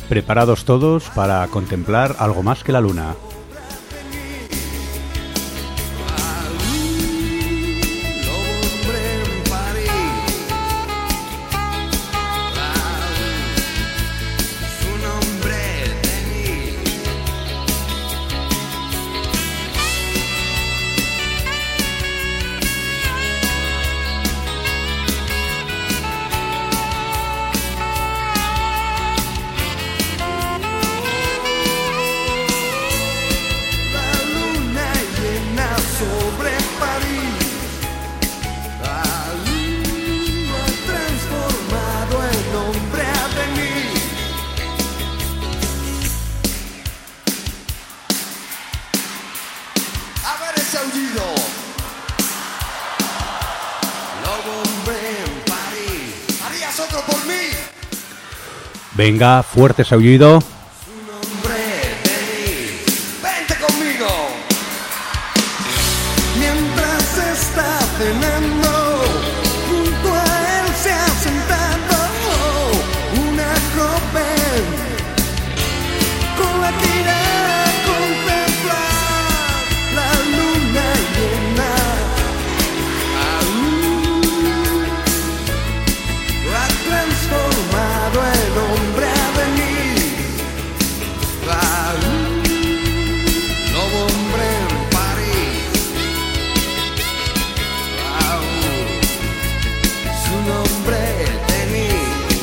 Preparados todos para contemplar algo más que la luna. Venga, fuerte ese aullido. Vente conmigo. Mientras está cenando, junto a él se ha sentado una joven con la tira a contemplar la luna llena. Ha transformado el hombre a venir. Lobo hombre en París. Su nombre Denis.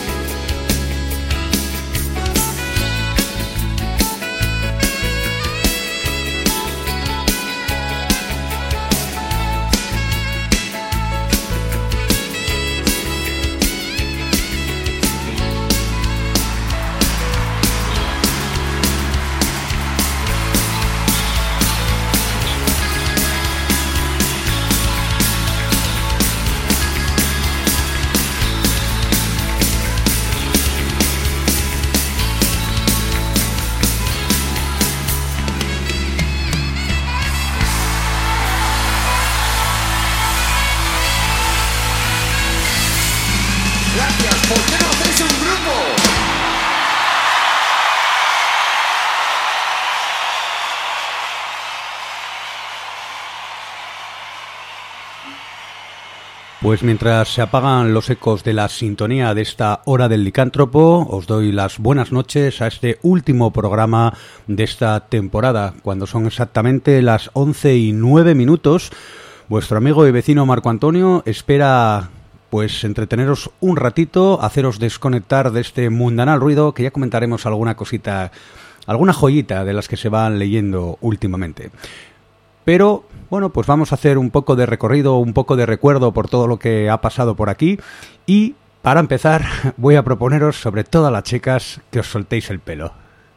Gracias, ¿por qué no hacéis un grupo? Pues mientras se apagan los ecos de la sintonía de esta hora del licántropo, os doy las buenas noches a este último programa de esta temporada, cuando son exactamente las 11:09. Vuestro amigo y vecino Marco Antonio espera pues entreteneros un ratito, haceros desconectar de este mundanal ruido, que ya comentaremos alguna cosita, alguna joyita de las que se van leyendo últimamente. Pero, bueno, pues vamos a hacer un poco de recorrido, un poco de recuerdo por todo lo que ha pasado por aquí. Y, para empezar, voy a proponeros, sobre todo a las chicas, que os soltéis el pelo.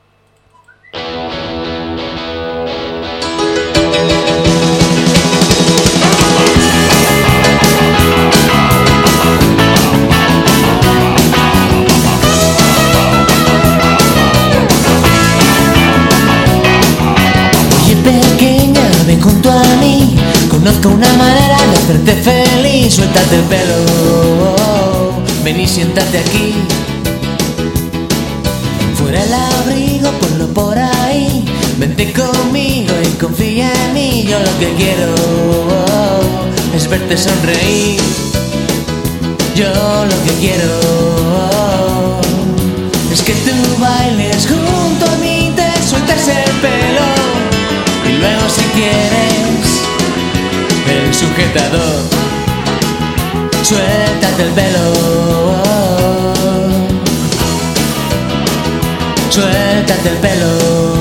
Ven junto a mí, conozco una manera de hacerte feliz. Suéltate el pelo, ven y siéntate aquí. Fuera el abrigo, ponlo por ahí. Vente conmigo y confía en mí. Yo lo que quiero es verte sonreír. Yo lo que quiero es que tú bailes junto a mí, te sueltes el pelo. Y luego si quieres el sujetador, suéltate el pelo, suéltate el pelo,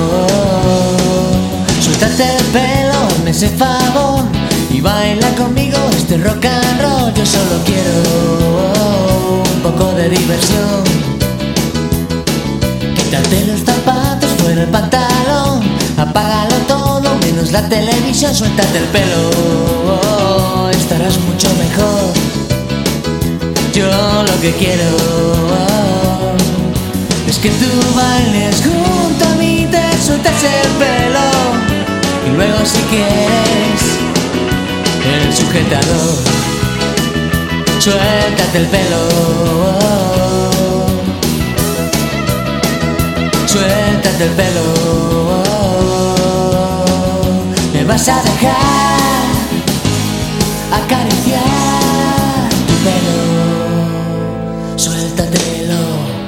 suéltate el pelo, hazme ese favor y baila conmigo este rock and roll. Yo solo quiero un poco de diversión. Quítate los zapatos, fuera el pantalón, apágalo todo menos la televisión. Suéltate el pelo, estarás mucho mejor. Yo lo que quiero es que tú bailes junto a mí, te sueltes el pelo y luego si quieres el sujetador, suéltate el pelo. Suéltate el pelo. Me vas a dejar acariciar tu pelo. Suéltatelo.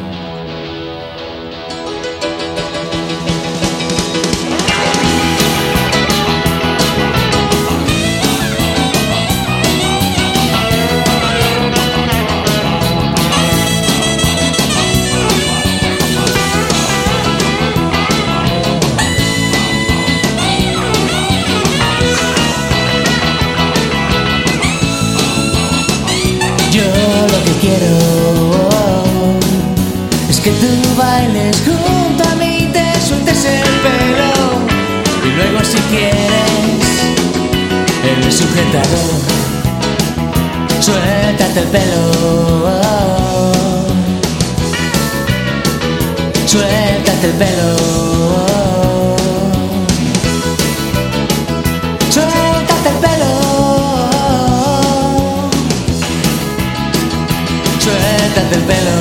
Quiero es que tú bailes junto a mí, te sueltes el pelo y luego si quieres el sujetador. Suéltate el pelo. Suéltate el pelo. Suéltate el pelo. Suéltate el pelo.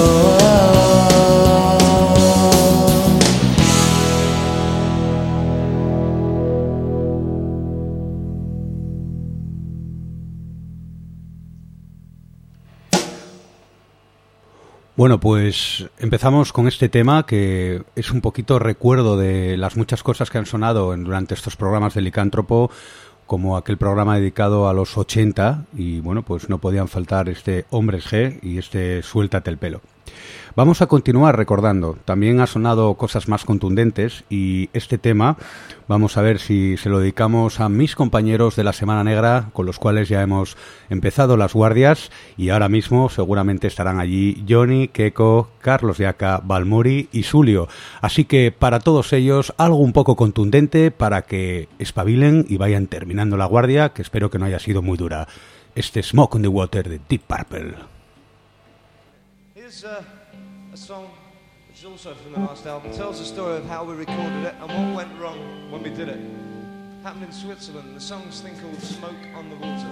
Bueno, pues empezamos con este tema que es un poquito recuerdo de las muchas cosas que han sonado durante estos programas de Licántropo, como aquel programa dedicado a los 80 y bueno, pues no podían faltar este Hombres G y este Suéltate el pelo. Vamos a continuar recordando, también ha sonado cosas más contundentes y este tema vamos a ver si se lo dedicamos a mis compañeros de la Semana Negra, con los cuales ya hemos empezado las guardias y ahora mismo seguramente estarán allí Johnny, Keko, Carlos Yaca, Balmori y Sulio. Así que para todos ellos algo un poco contundente para que espabilen y vayan terminando la guardia, que espero que no haya sido muy dura. Este Smoke on the Water de Deep Purple. Here's a song which is also from the last album. Tells the story of how we recorded it and what went wrong when we did it. Happened in Switzerland. The song's thing called Smoke on the Water.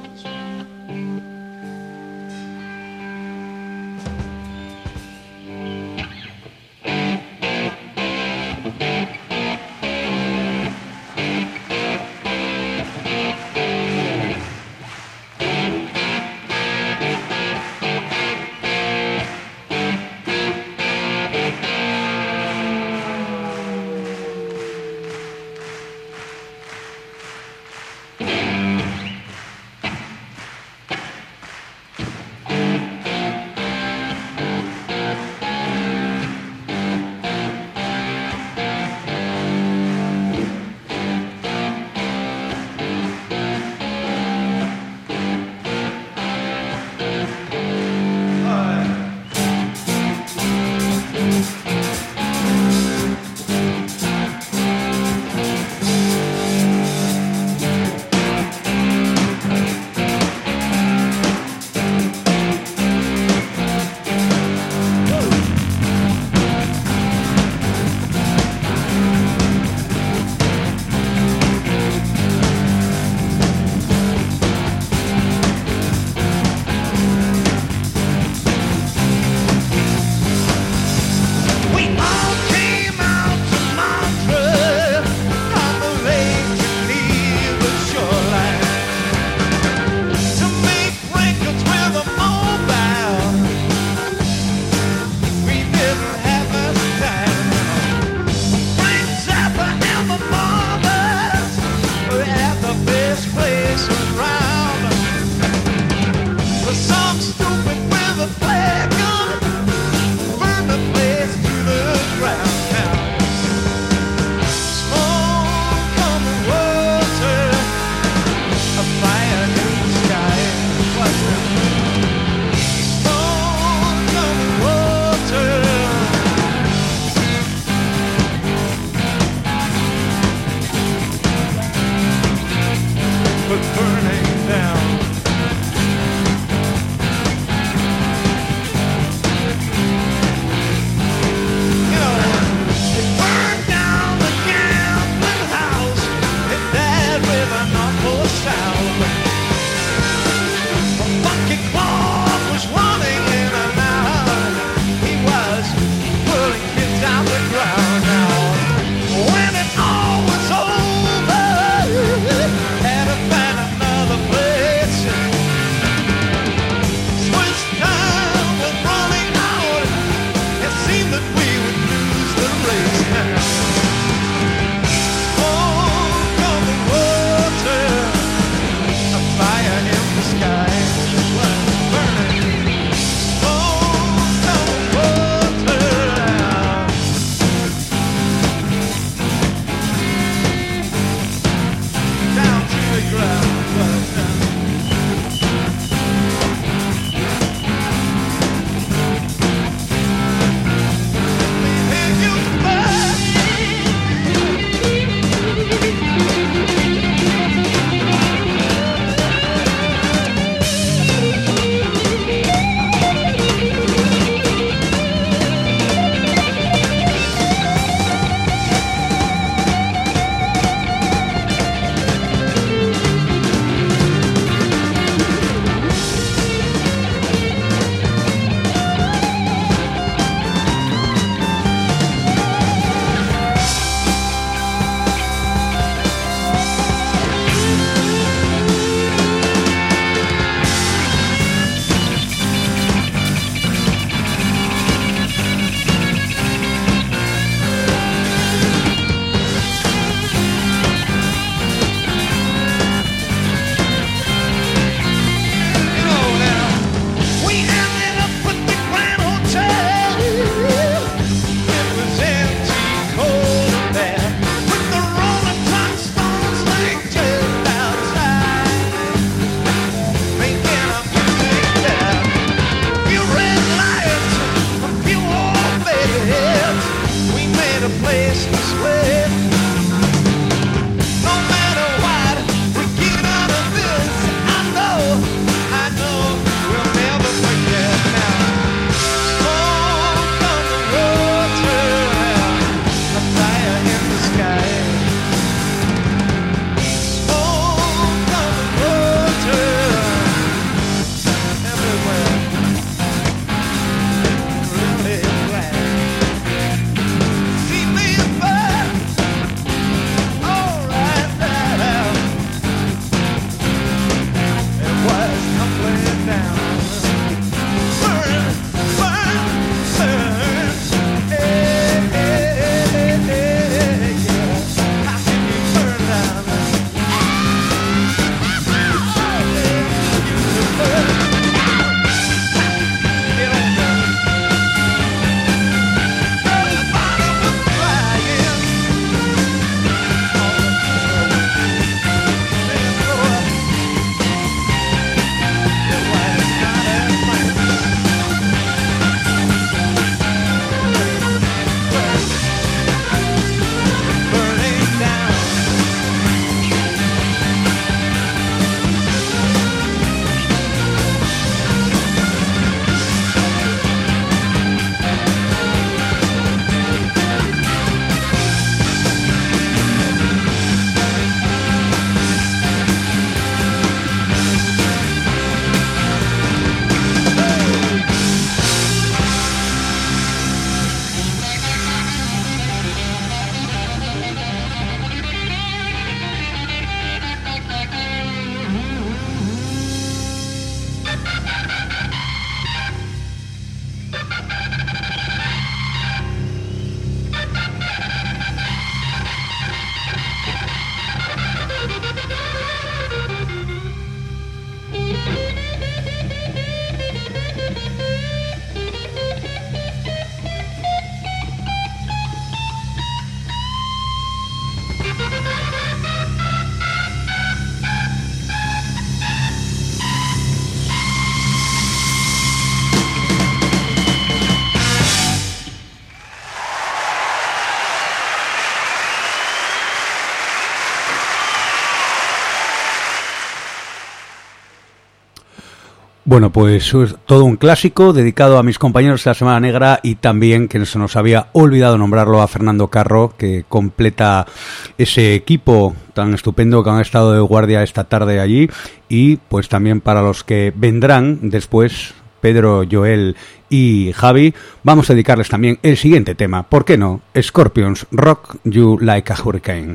Bueno, pues es todo un clásico dedicado a mis compañeros de la Semana Negra y también, que se nos había olvidado nombrarlo, a Fernando Carro, que completa ese equipo tan estupendo que han estado de guardia esta tarde allí, y pues también para los que vendrán después, Pedro, Joel y Javi, vamos a dedicarles también el siguiente tema, ¿por qué no? Scorpions, Rock You Like a Hurricane.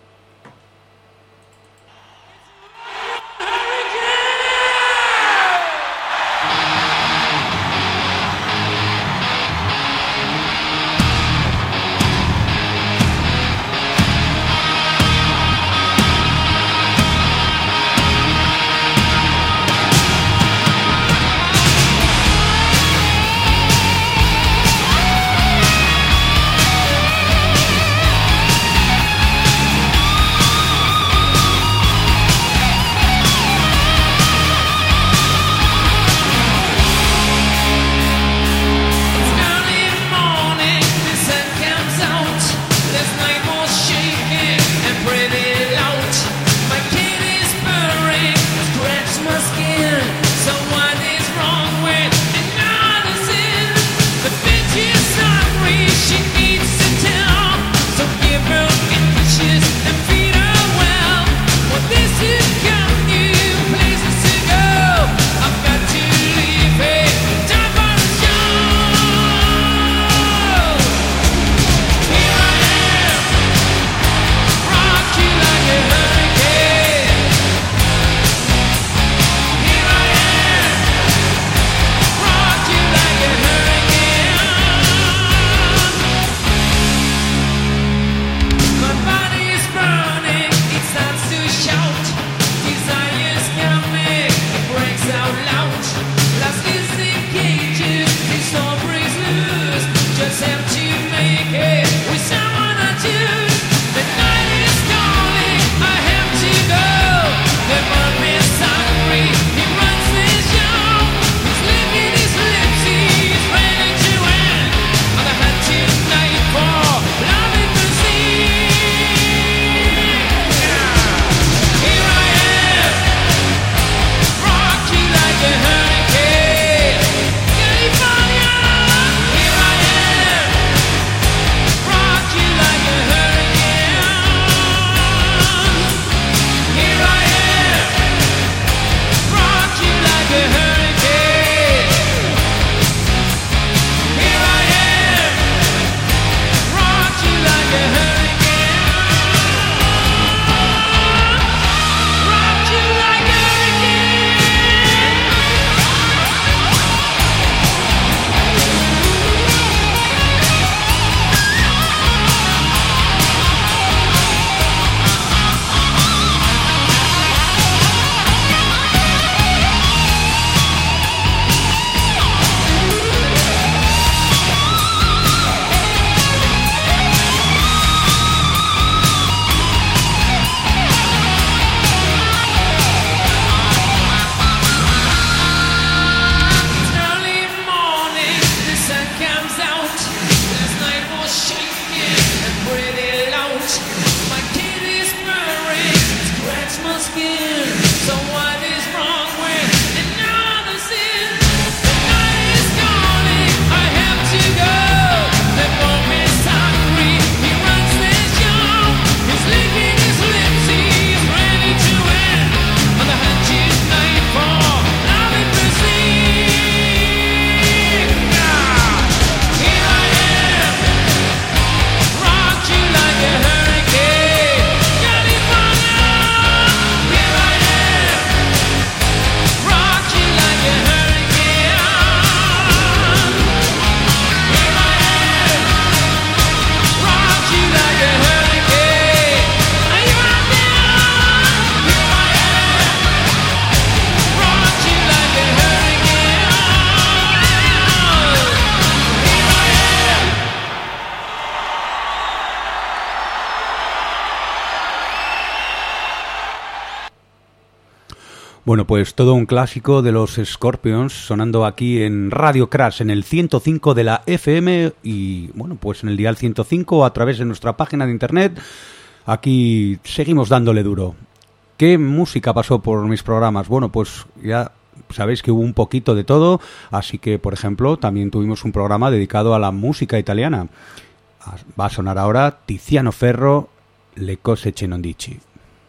Bueno, pues todo un clásico de los Scorpions sonando aquí en Radio Crash en el 105 de la FM y, bueno, pues en el dial 105 a través de nuestra página de internet. Aquí seguimos dándole duro. ¿Qué música pasó por mis programas? Bueno, pues ya sabéis que hubo un poquito de todo, así que, por ejemplo, también tuvimos un programa dedicado a la música italiana. Va a sonar ahora Tiziano Ferro, Le cose che non dici.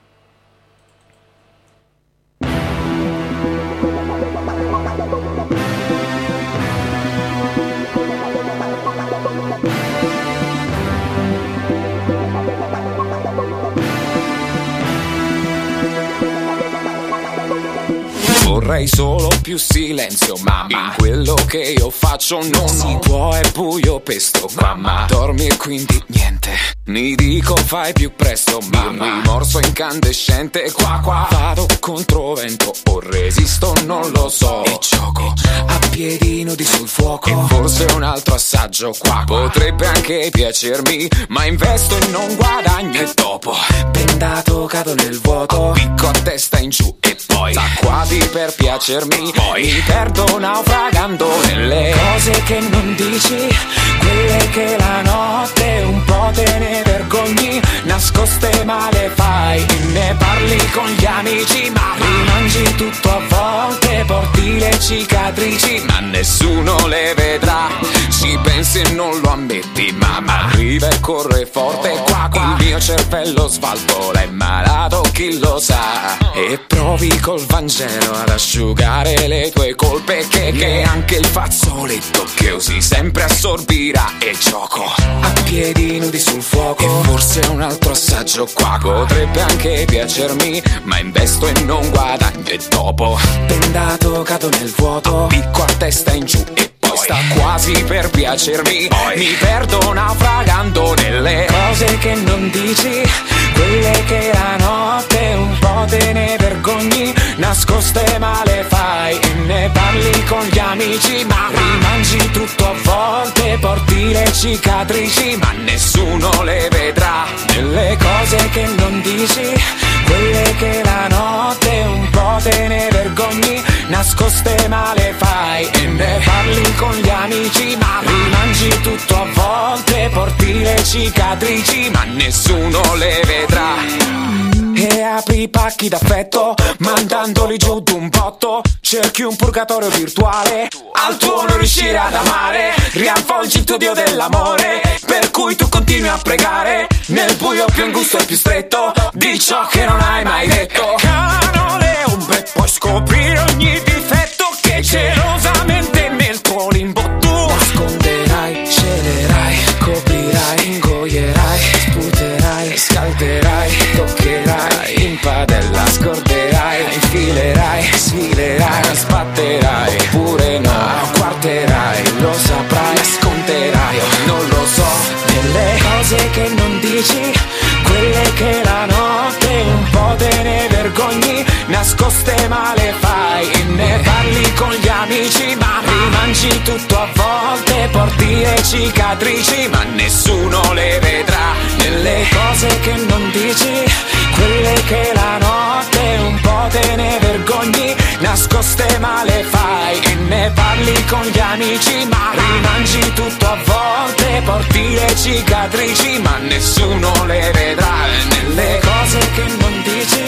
Vorrei solo più silenzio, mamma. In quello che io faccio non si può, è buio pesto, mamma. Dormi e quindi niente. Mi dico fai più presto, mamma. Il rimorso incandescente, qua qua. Vado contro vento o resisto, non lo so. E gioco a piedi nudi sul fuoco. E forse un altro assaggio, qua qua. Potrebbe anche piacermi, ma investo e non guadagno. E dopo, bendato, cado nel vuoto. Picco a testa in giù e poi da quasi per piacermi, poi mi perdo naufragando nelle cose che non dici, quelle che la notte un po' te ne vergogni, nascoste male fai, ne parli con gli amici, ma rimangi tutto a volte, porti le cicatrici, ma nessuno le vedrà, ci pensi e non lo ammetti, mamma arriva e corre forte qua qua, il mio cervello svalvola, è malato chi lo sa, e provi col Vangelo ad asciugare le tue colpe che anche il fazzoletto che usi sempre assorbirà, e gioco a piedi nudi sul fuoco, e forse un altro assaggio qua potrebbe anche piacermi, ma investo e non guadagno, e dopo bendato cado nel vuoto, picco a testa in giù e poi sta quasi per piacermi, poi mi perdo naufragando nelle cose che non dici, quelle che la notte un po' te ne vergogni, nascoste male fai e ne parli con gli amici, ma rimangi tutto a volte, porti le cicatrici, ma nessuno le vedrà, nelle cose che non dici, quelle che la notte un po' te ne vergogni, nascoste male fai e ne parli con gli amici, ma rimangi tutto a volte, porti le cicatrici, ma nessuno le vedrà. E apri i pacchi d'affetto, mandandoli giù d'un botto, cerchi un purgatorio virtuale, al tuo non riuscire ad amare, riavvolgi il tuo dio dell'amore, per cui tu continui a pregare, nel buio più angusto e più stretto, di ciò che non hai mai detto. Calano le ombre, puoi scoprire ogni difetto che gelosamente nel tuo limbo tu nasconderai, celerai, coprirai, ingoierai, sputerai, scalderai, toccherai, in padella scorderai, infilerai, sfilerai, sbatterai, oppure no, quarterai, lo saprai, nasconderai, non lo so, nelle cose che non dici, quelle che la notte un po' te ne vergogni, nascoste male fai e ne parli con gli amici, ma rimangi tutto a volte, porti le cicatrici, ma nessuno le vedrà, nelle cose che non dici, quelle che la notte un po' te ne vergogni, nascoste male fai e ne parli con gli amici, ma rimangi tutto a volte, porti le cicatrici, ma nessuno le vedrà, nelle cose che non dici,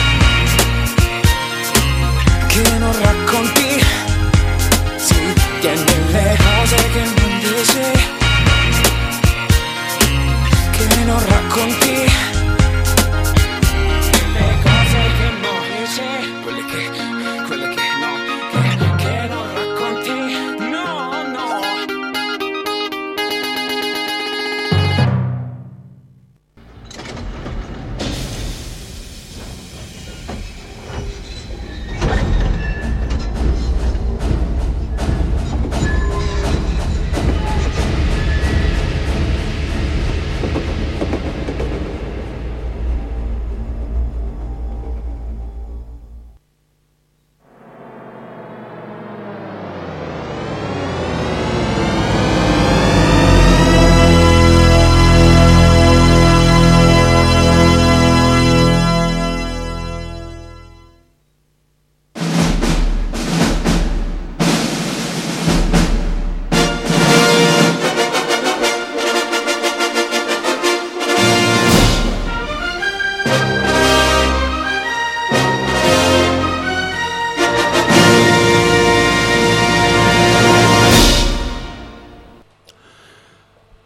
che non racconti, sì, tieni le cose che non dici, che non racconti, le cose che non dici, quelle che no, che non racconti, no, no.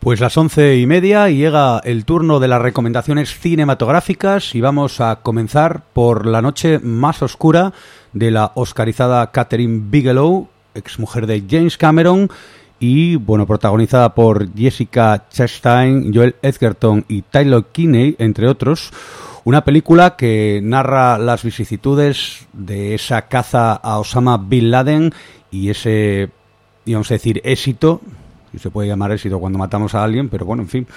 Pues las 11:30 y llega el turno de las recomendaciones cinematográficas y vamos a comenzar por La noche más oscura de la oscarizada Catherine Bigelow, exmujer de James Cameron y bueno, protagonizada por Jessica Chastain, Joel Edgerton y Tyler Kinney, entre otros. Una película que narra las vicisitudes de esa caza a Osama Bin Laden y ese, íbamos a decir, éxito, si se puede llamar éxito cuando matamos a alguien, pero bueno, en fin,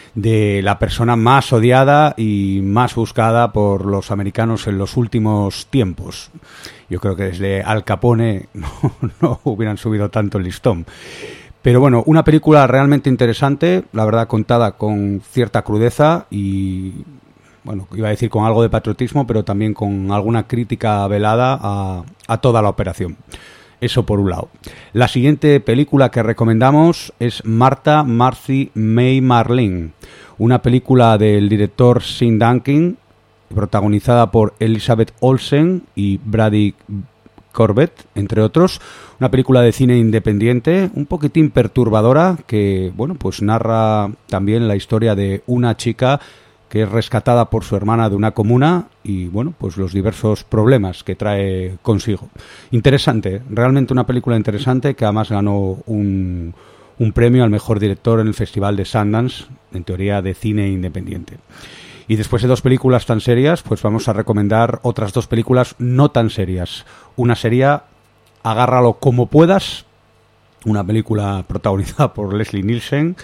de la persona más odiada y más buscada por los americanos en los últimos tiempos. Yo creo que desde Al Capone no hubieran subido tanto el listón. Pero bueno, una película realmente interesante, la verdad, contada con cierta crudeza y, bueno, iba a decir con algo de patriotismo, pero también con alguna crítica velada a toda la operación. Eso por un lado. La siguiente película que recomendamos es Martha, Marcy, May, Marlene, una película del director Sean Duncan, protagonizada por Elizabeth Olsen y Brady Corbett, entre otros. Una película de cine independiente, un poquitín perturbadora, que bueno, pues narra también la historia de una chica que es rescatada por su hermana de una comuna y, bueno, pues los diversos problemas que trae consigo. Interesante, realmente una película interesante que además ganó un premio al mejor director en el Festival de Sundance, en teoría de cine independiente. Y después de dos películas tan serias, pues vamos a recomendar otras dos películas no tan serias. Una sería Agárralo como puedas, una película protagonizada por Leslie Nielsen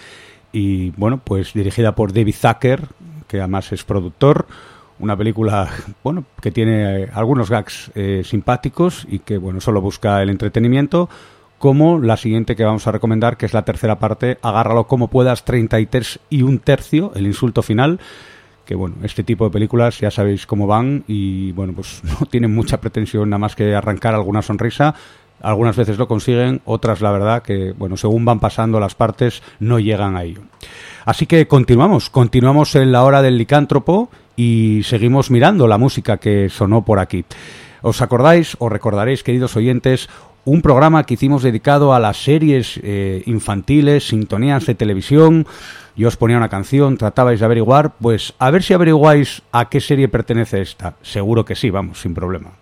y, bueno, pues dirigida por David Zucker, que además es productor. Una película, bueno, que tiene algunos gags simpáticos y que, bueno, solo busca el entretenimiento, como la siguiente que vamos a recomendar, que es la tercera parte, Agárralo como puedas, 33 1/3, el insulto final, que, bueno, este tipo de películas ya sabéis cómo van y, bueno, pues no tienen mucha pretensión nada más que arrancar alguna sonrisa. Algunas veces lo consiguen, otras la verdad que, bueno, según van pasando las partes no llegan a ello. Así que continuamos en la hora del licántropo y seguimos mirando la música que sonó por aquí. ¿Os acordáis o recordaréis, queridos oyentes, un programa que hicimos dedicado a las series infantiles, sintonías de televisión? Yo os ponía una canción, tratabais de averiguar, pues a ver si averiguáis a qué serie pertenece esta. Seguro que sí, vamos, sin problema.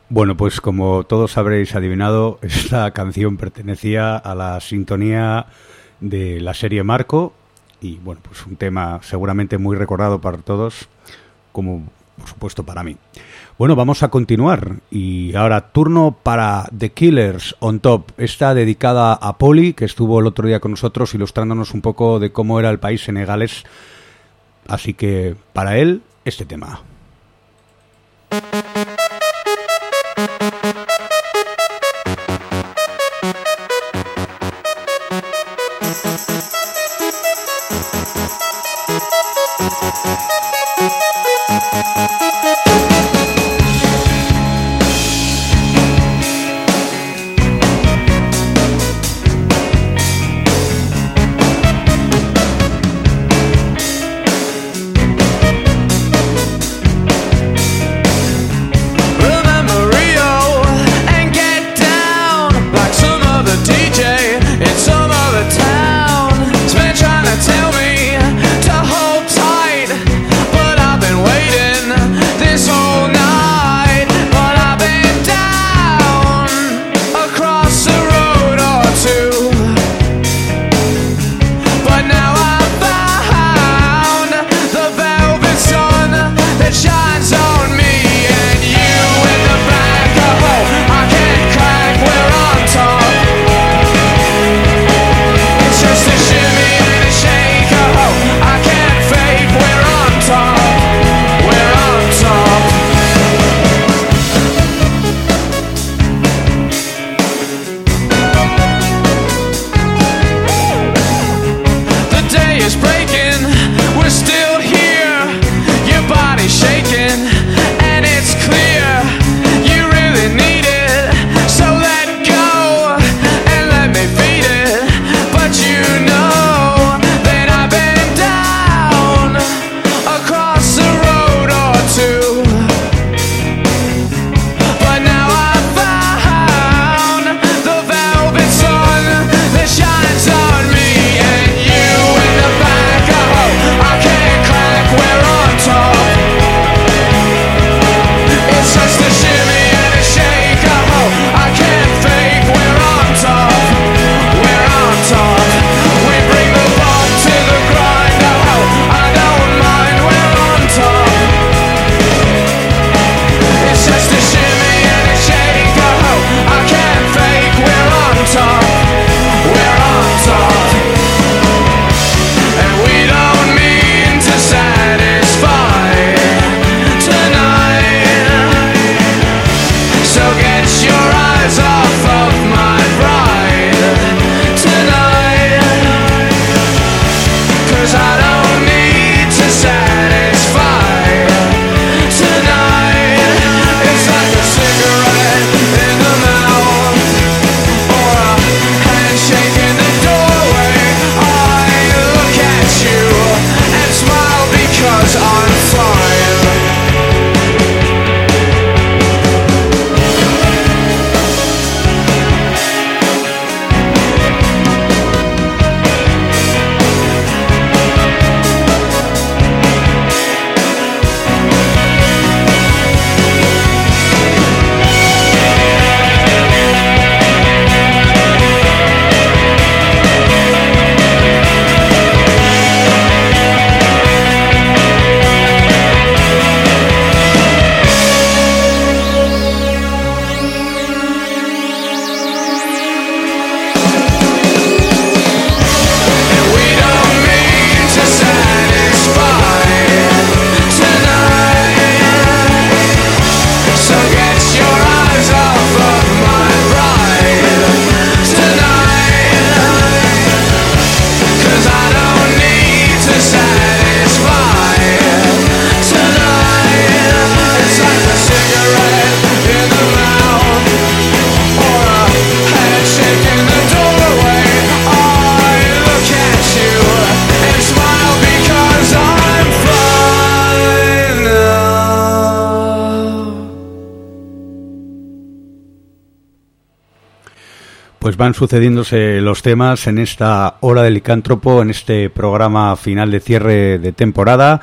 Bueno, pues como todos habréis adivinado, esta canción pertenecía a la sintonía de la serie Marco y, bueno, pues un tema seguramente muy recordado para todos, como por supuesto para mí. Bueno, vamos a continuar y ahora turno para The Killers on Top, esta dedicada a Poli, que estuvo el otro día con nosotros ilustrándonos un poco de cómo era el país senegalés, así que para él este tema. Pues van sucediéndose los temas en esta hora del licántropo, en este programa final de cierre de temporada.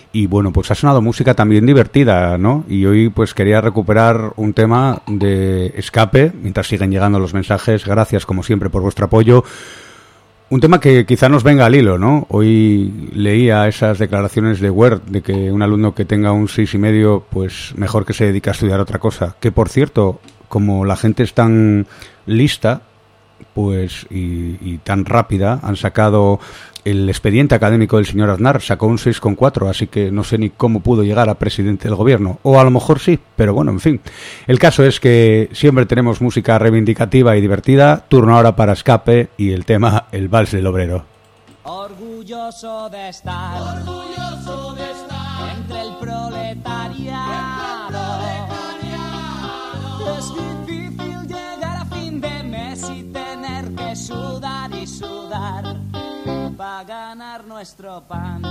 Y bueno, pues ha sonado música también divertida, ¿no? Y hoy pues quería recuperar un tema de Escape, mientras siguen llegando los mensajes. Gracias como siempre por vuestro apoyo. Un tema que quizá nos venga al hilo, ¿no? Hoy leía esas declaraciones de Wert de que un alumno que tenga un 6,5, pues mejor que se dedique a estudiar otra cosa. Que por cierto, como la gente es tan lista, pues y tan rápida, han sacado el expediente académico del señor Aznar, sacó un 6,4, así que no sé ni cómo pudo llegar a presidente del gobierno, o a lo mejor sí, pero bueno, en fin. El caso es que siempre tenemos música reivindicativa y divertida. Turno ahora para Escape y el tema El Vals del Obrero. Orgulloso de estar entre el proletariado. Es difícil llegar a fin de mes y tener que sudar y sudar para ganar nuestro pan.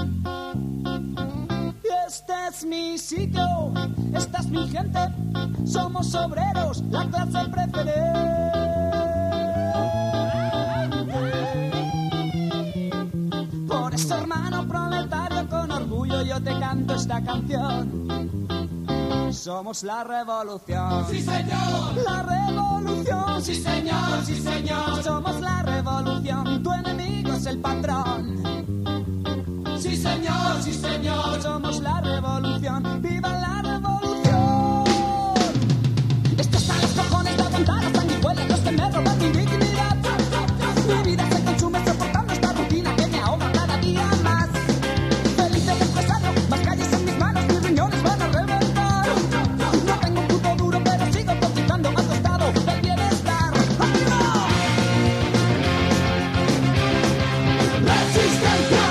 Este es mi sitio, esta es mi gente, somos obreros, la clase preferente. Por eso, hermano proletario, con orgullo yo te canto esta canción. Somos la revolución. Sí, señor. La revolución. Sí, señor, sí, señor. Somos la revolución. Tu enemigo es el patrón. Sí, señor, sí, señor. Somos la revolución. ¡Viva la revolución! Esto está a los cojones de aguantar las sanguijuelas, los que me roban mi dignidad. Mi vida se consume soportando esta rutina que me ahoga cada día más. Feliz del empresario, más calles en mis manos, mis riñones van a reventar. No tengo un puto duro, pero sigo cotizando al costado del bienestar. ¡Arriba! Resistencia.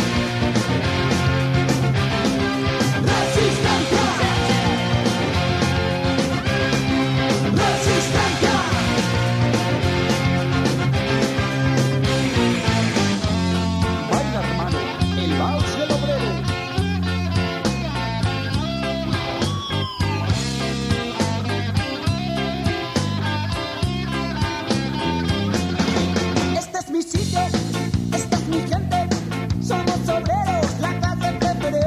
Resistencia. Resistencia. Baila, hermano, el vals del obrero. Este es mi sitio, esta es mi gente, somos obreros, la clase preferente.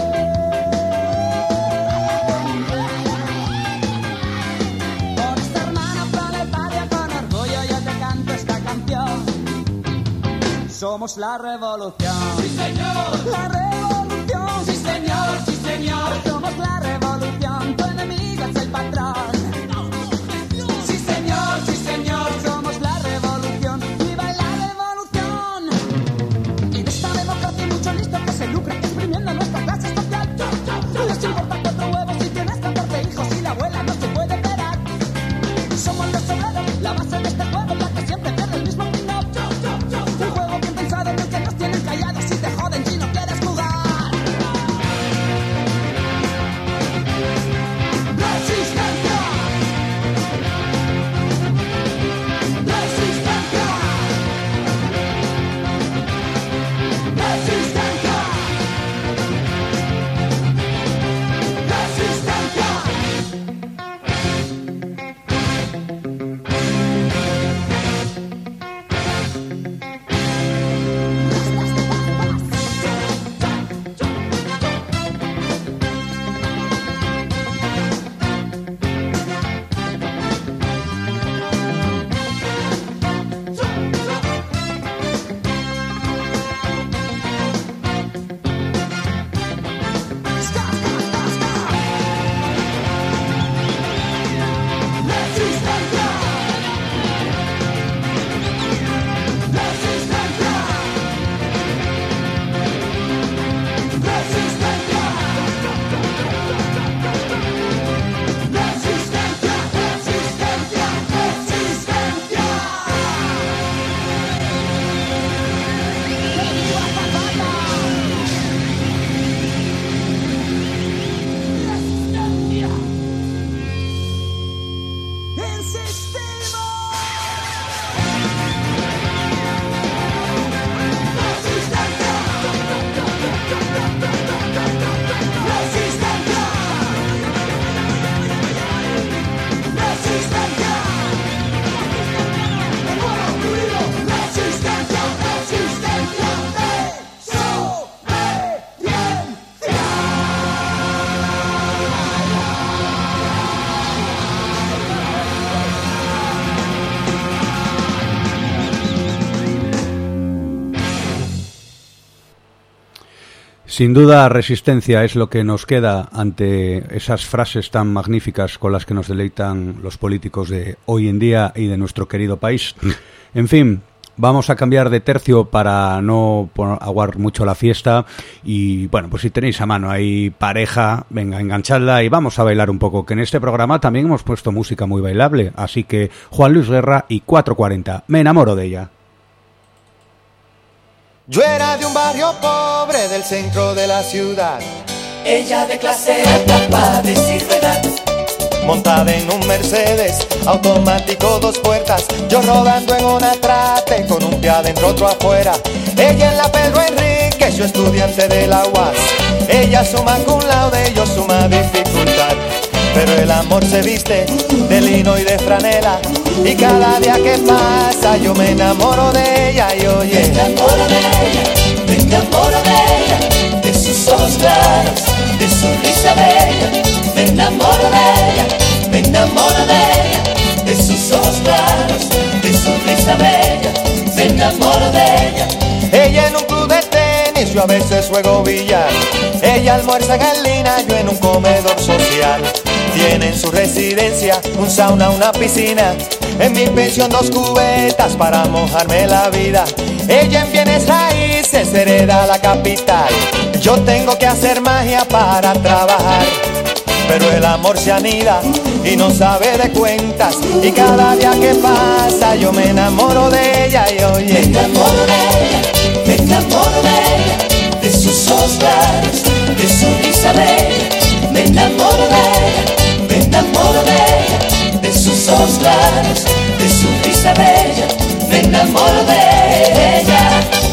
Por esta hermana proletaria con orgullo yo te canto esta canción. Somos la revolución. Sí, señor. La revolución. Sí, señor, sí, señor. Somos la revolución. Tu enemigo es el patrón. Sí, señor, sí, señor. Somos la revolución. ¡Viva la revolución! En esta democracia hay mucho listo que se lucra exprimiendo nuestra clase social. Les importa 4 huevos si tienes 14 hijos y la abuela no se puede esperar. Somos los obreros, la base de este juego, la que siempre pierde el mismo final. Un juego bien pensado en el que nos tienen callados y te joden si no quieres jugar. Sin duda, resistencia es lo que nos queda ante esas frases tan magníficas con las que nos deleitan los políticos de hoy en día y de nuestro querido país. En fin, vamos a cambiar de tercio para no aguar mucho la fiesta y, bueno, pues si tenéis a mano ahí pareja, venga, enganchadla y vamos a bailar un poco, que en este programa también hemos puesto música muy bailable, así que Juan Luis Guerra y 440, me enamoro de ella. Yo era de un barrio pobre del centro de la ciudad. Ella de clase alta para decir verdad. Montada en un Mercedes, automático 2 puertas. Yo rodando en una trate, con un pie adentro, otro afuera. Ella en la Pedro Enrique, yo estudiante de la UAS. Ella suma cum laude, yo suma dificultad. Pero el amor se viste de lino y de franela. Y cada día que pasa yo me enamoro de ella y oye. Me enamoro de ella, me enamoro de ella, de sus ojos claros, de su risa bella. Me enamoro de ella, me enamoro de ella, de sus ojos claros, de su risa bella. Me enamoro de ella. Ella en un club de tenis, yo a veces juego billar. Ella almuerza en lina, yo en un comedor social. Tiene en su residencia un sauna, una piscina. En mi pensión 2 cubetas para mojarme la vida. Ella en bienes raíces hereda la capital. Yo tengo que hacer magia para trabajar. Pero el amor se anida y no sabe de cuentas. Y cada día que pasa yo me enamoro de ella y oye. Me enamoro de ella, me enamoro de ella, de sus ojos claros, de su risa bella. Me enamoro de ella, me enamoro de ella, de sus ojos claros, de su risa bella. Me enamoro de ella.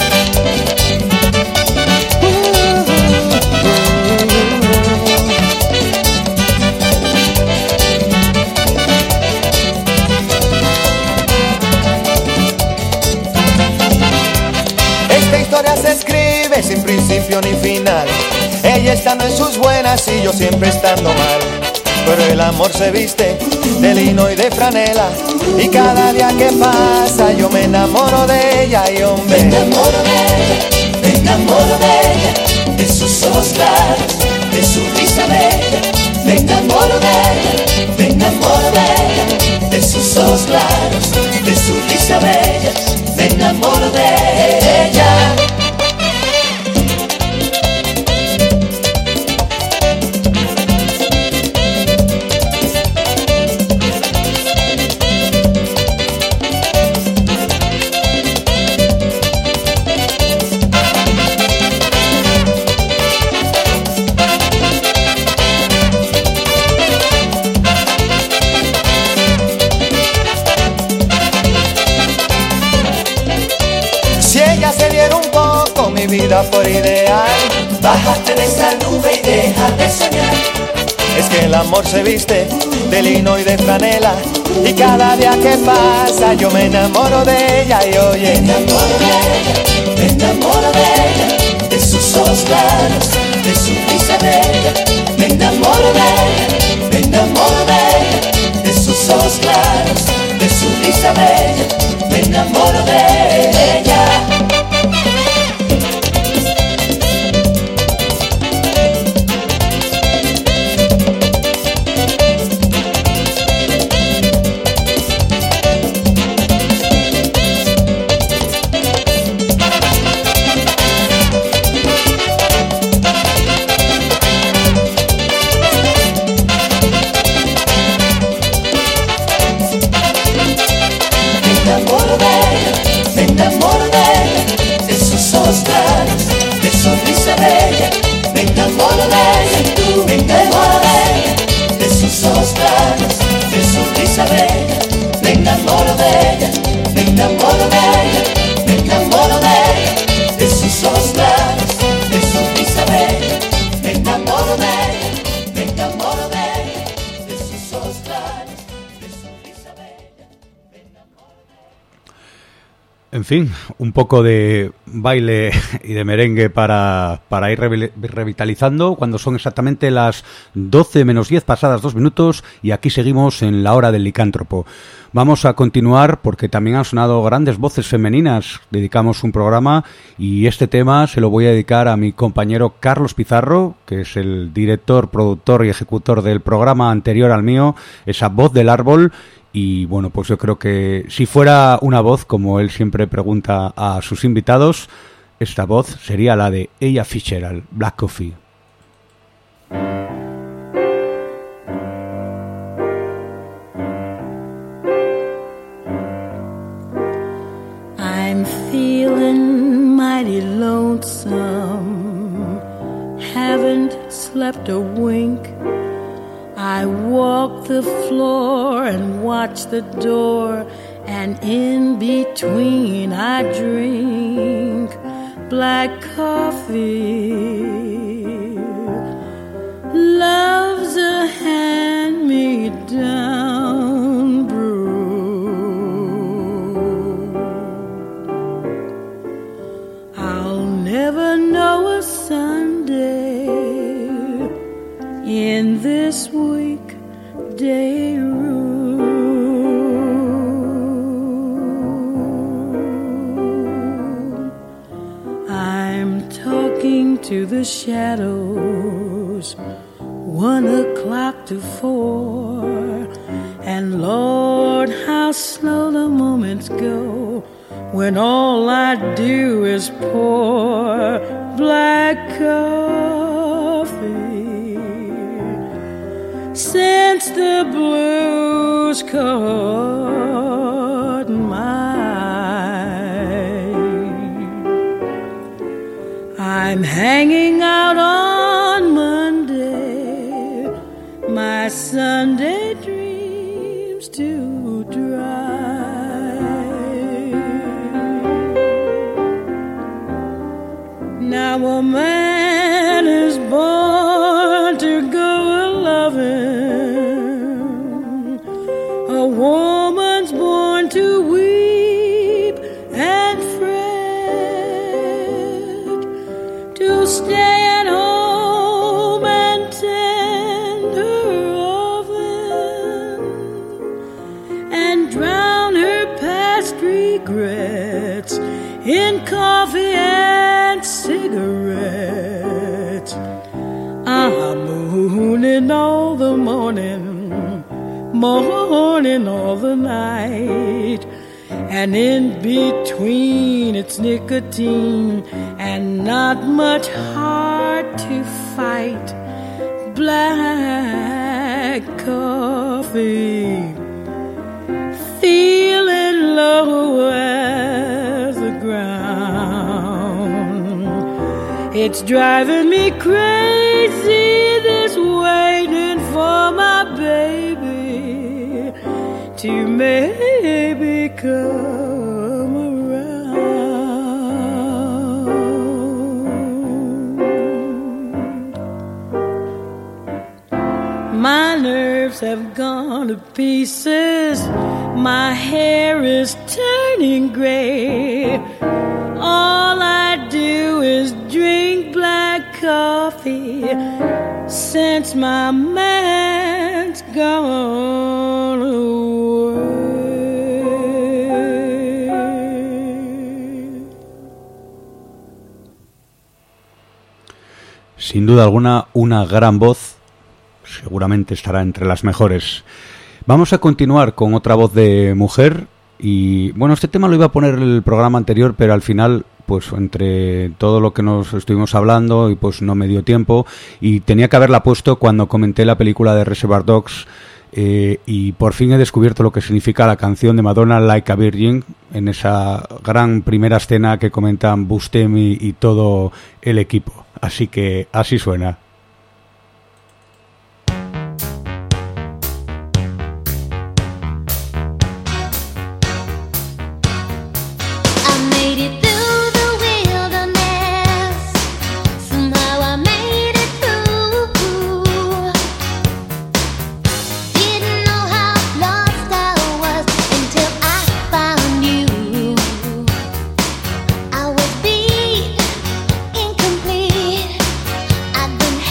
Esta historia se escribe sin principio ni final. Ella estando en sus buenas y yo siempre estando mal. Pero el amor se viste de lino y de franela. Y cada día que pasa yo me enamoro de ella y hombre. Me enamoro de ella, me enamoro de ella, de sus ojos claros, de su risa bella. Me enamoro de ella, me enamoro de ella, de sus ojos claros, de su risa bella. Me enamoro de ella. Vida por ideal, bájate de esa nube y deja de soñar. Es que el amor se viste de lino y de franela. Y cada día que pasa yo me enamoro de ella y oye. Me enamoro de ella, me enamoro de ella, de sus ojos claros, de su risa bella. Me enamoro de ella, me enamoro de ella, de sus ojos claros, de su risa bella. Me enamoro de ella. En fin, un poco de baile y de merengue para ir revitalizando cuando son exactamente las 12 menos 10 pasadas 2 minutos y aquí seguimos en la hora del licántropo. Vamos a continuar porque también han sonado grandes voces femeninas. Dedicamos un programa y este tema se lo voy a dedicar a mi compañero Carlos Pizarro, que es el director, productor y ejecutor del programa anterior al mío, esa voz del árbol. Y bueno, pues yo creo que si fuera una voz, como él siempre pregunta a sus invitados, esta voz sería la de Ella Fitzgerald, Black Coffee. I'm feeling mighty lonesome, haven't slept a wink. I walk the floor and watch the door, and in between I drink black coffee. Love's a hand-me-down brew. I'll never know a Sunday in this weekday room. I'm talking to the shadows, 1 o'clock to 4, and Lord, how slow the moments go when all I do is pour black coffee. Since the blues caught my eye, I'm hanging out on Monday, my Sunday dreams to dry. Now a man is born to go a-loving, a woman's born to weep and fret, to stay at home and tend her oven and drown her past regrets in coffee and cigarettes. I'm mooning all the morning, morning all the night, and in between it's nicotine and not much heart to fight. Black coffee, feeling low as the ground. It's driving me crazy, this waiting for my baby to maybe come around. My nerves have gone to pieces, my hair is turning gray. All I do is drink black coffee since my man's gone away. Sin duda alguna, una gran voz, seguramente estará entre las mejores. Vamos a continuar con otra voz de mujer. Y bueno, este tema lo iba a poner en el programa anterior, pero al final, pues entre todo lo que nos estuvimos hablando, y pues no me dio tiempo, y tenía que haberla puesto cuando comenté la película de Reservoir Dogs, y por fin he descubierto lo que significa la canción de Madonna, Like a Virgin, en esa gran primera escena que comentan Bustemi y todo el equipo. Así que así suena. I've been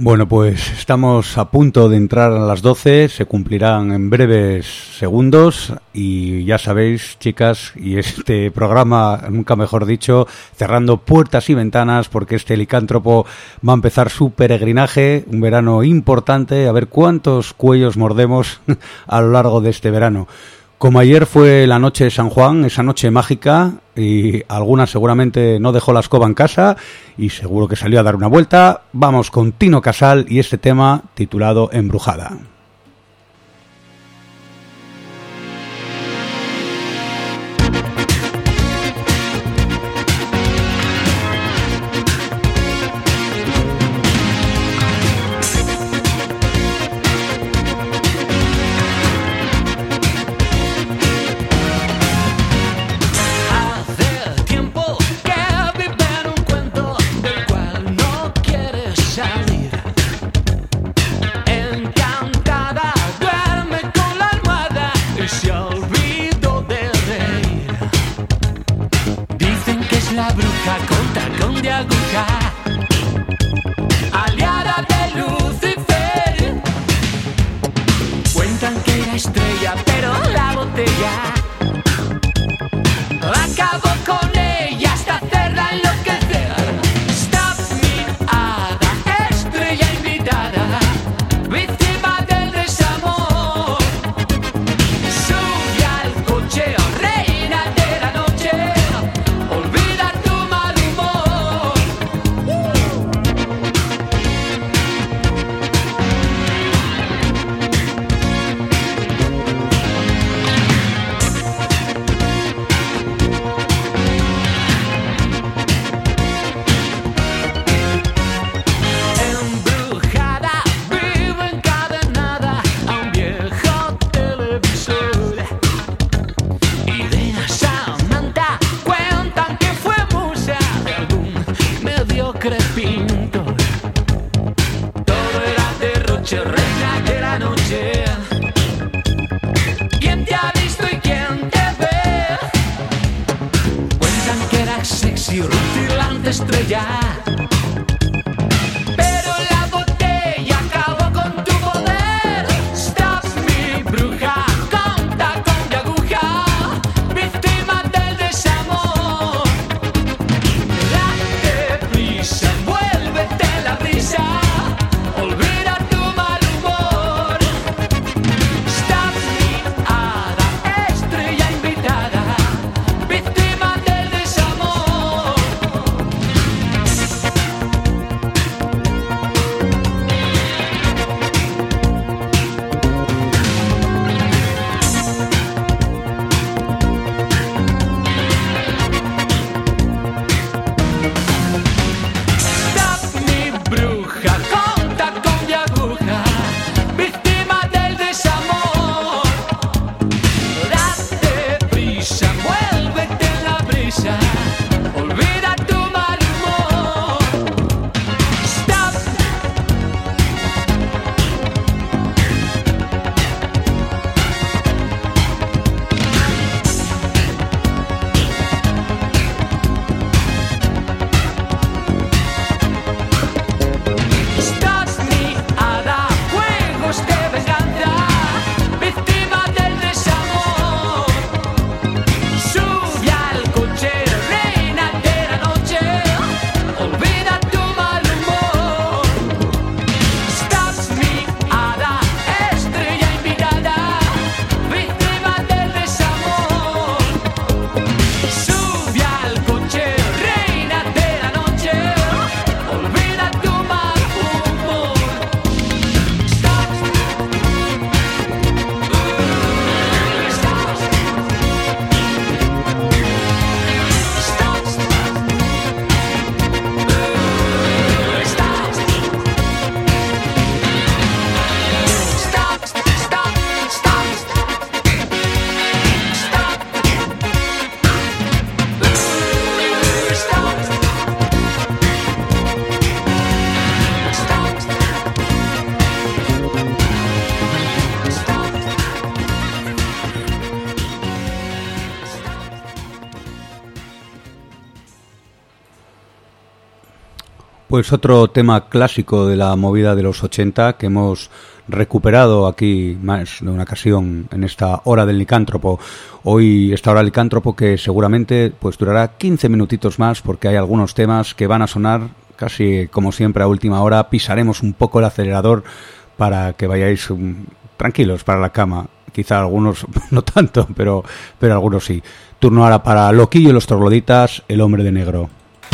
Bueno, pues estamos a punto de entrar a las 12, se cumplirán en breves segundos y ya sabéis, chicas, y este programa, nunca mejor dicho, cerrando puertas y ventanas porque este licántropo va a empezar su peregrinaje, un verano importante, a ver cuántos cuellos mordemos a lo largo de este verano. Como ayer fue la noche de San Juan, esa noche mágica, y alguna seguramente no dejó la escoba en casa y seguro que salió a dar una vuelta, vamos con Tino Casal y este tema titulado Embrujada. Pues otro tema clásico de la movida de los 80 que hemos recuperado aquí más de una ocasión en esta hora del licántropo. Hoy esta hora del licántropo que seguramente pues durará 15 minutitos más porque hay algunos temas que van a sonar casi como siempre a última hora. Pisaremos un poco el acelerador para que vayáis tranquilos para la cama. Quizá algunos no tanto, pero algunos sí. Turno ahora para Loquillo y los Trogloditas, El Hombre de Negro.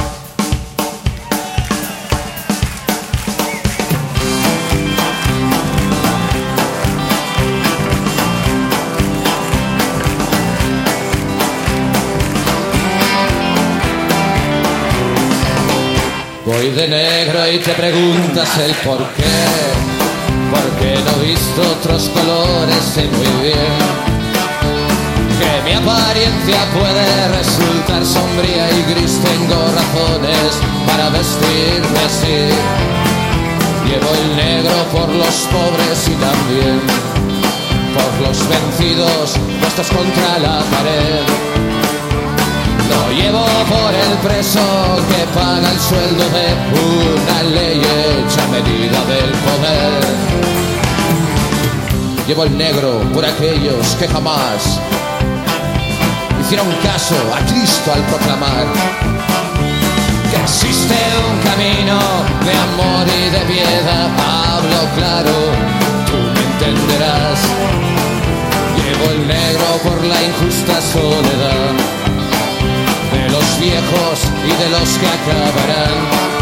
Voy de negro y te preguntas el por qué, porque no he visto otros colores, sé muy bien que mi apariencia puede resultar sombría y gris. Tengo razones para vestirme así. Llevo el negro por los pobres y también por los vencidos puestos contra la pared. Lo llevo por el preso que paga el sueldo de una ley hecha a medida del poder. Llevo el negro por aquellos que jamás hicieron caso a Cristo al proclamar que existe un camino de amor y de piedad. Hablo claro, tú me entenderás. Llevo el negro por la injusta soledad de los viejos y de los que acabarán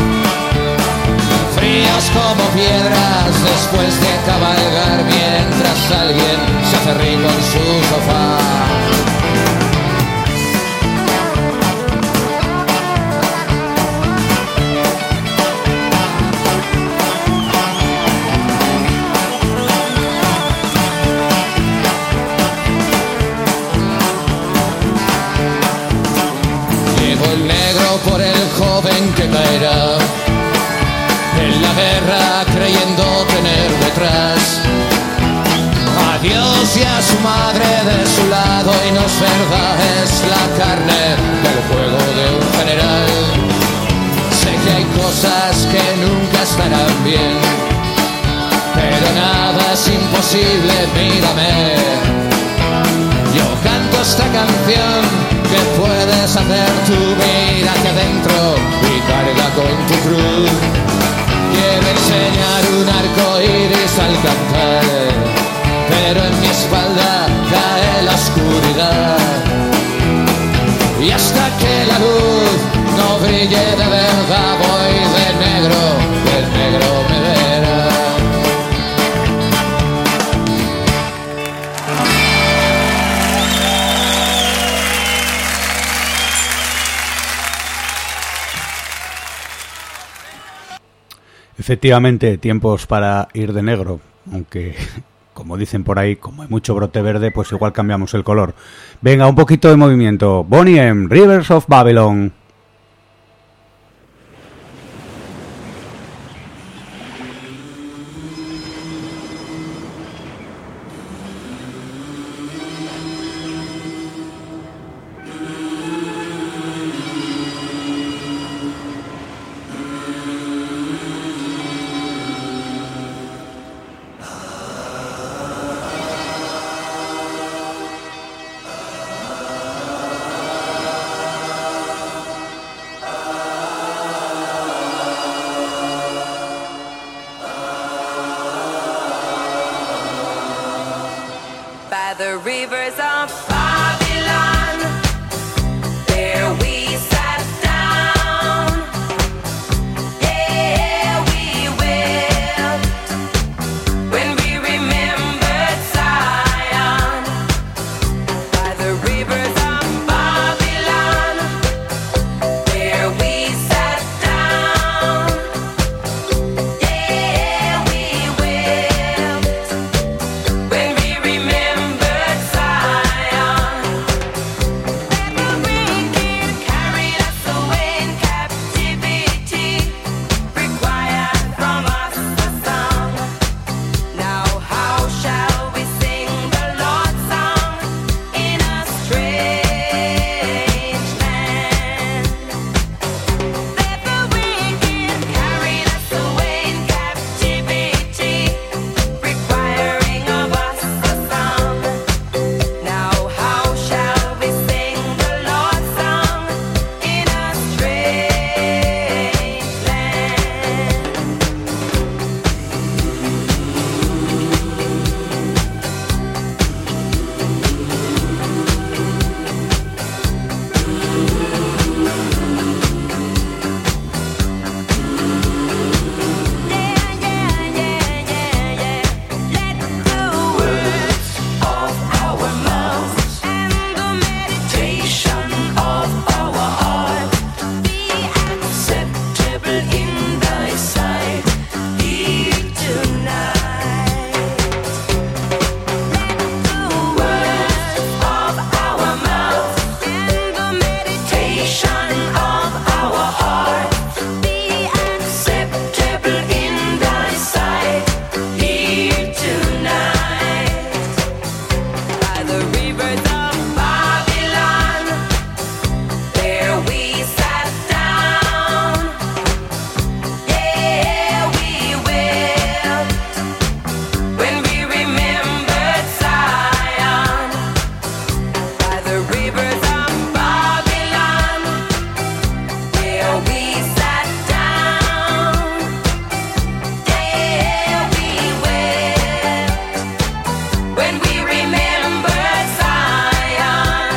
fríos como piedras después de cabalgar, mientras alguien se hace rico en su sofá. Por el joven que caerá en la guerra creyendo tener detrás a Dios y a su madre de su lado, y no es verdad, es la carne del juego de un general. Sé que hay cosas que nunca estarán bien, pero nada es imposible, mírame. Yo canto esta canción que puedes hacer tú, mira hacia adentro y carga con tu cruz. Quiero enseñar un arco iris al cantar, pero en mi espalda cae la oscuridad. Y hasta que la luz no brille de verdad, voy de negro, el negro me verá. Efectivamente, tiempos para ir de negro, aunque, como dicen por ahí, como hay mucho brote verde, pues igual cambiamos el color. Venga, un poquito de movimiento. Boney M, Rivers of Babylon. The rivers of Babylon, there we sat down. Yeah, we will, when we remembered Zion. By the rivers of Babylon, there we sat down. Yeah, we will, when we remembered Zion. the rivers of Babylon. There we sat down. Yeah, we wept when we remembered Zion. By the rivers of Babylon, where we sat down. Yeah, we wept when we remembered Zion.